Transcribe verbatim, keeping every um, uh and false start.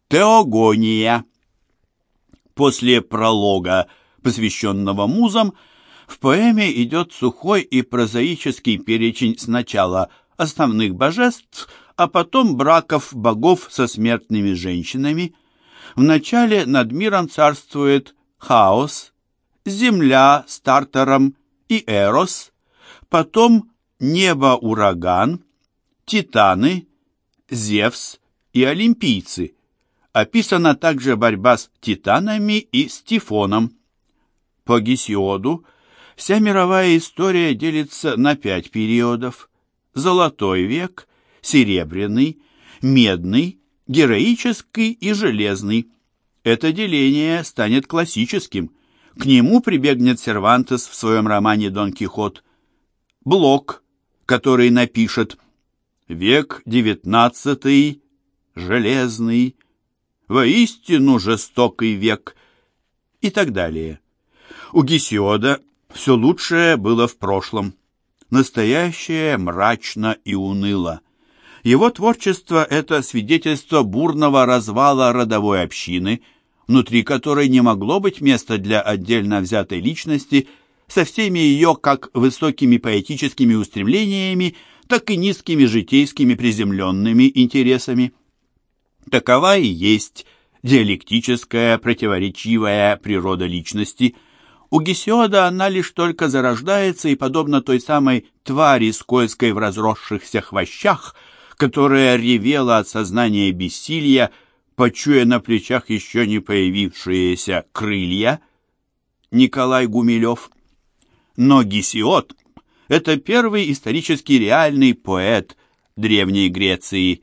Теогония. После пролога, посвященного музам, в поэме идет сухой и прозаический перечень сначала основных божеств, а потом браков богов со смертными женщинами. Вначале над миром царствует Хаос, Земля с Тартаром и Эрос, потом небо-ураган, Титаны, Зевс и олимпийцы. Описана также борьба с титанами и с Тифоном. По Гесиоду вся мировая история делится на пять периодов: Золотой век, Серебряный, Медный, Героический и Железный. Это деление станет классическим. К нему прибегнет Сервантес в своем романе «Дон Кихот». Блок, который напишет: «Век девятнадцатый, железный, воистину жестокий век» и так далее. У Гесиода все лучшее было в прошлом. Настоящее мрачно и уныло. Его творчество – это свидетельство бурного развала родовой общины, внутри которой не могло быть места для отдельно взятой личности со всеми ее как высокими поэтическими устремлениями, так и низкими житейскими приземленными интересами. Такова и есть диалектическая, противоречивая природа личности. У Гесиода она лишь только зарождается и подобна той самой твари скользкой в разросшихся хвощах, которая ревела от сознания бессилия, почуя на плечах еще не появившиеся крылья. Николай Гумилев. Но Гесиод – это первый исторически реальный поэт Древней Греции.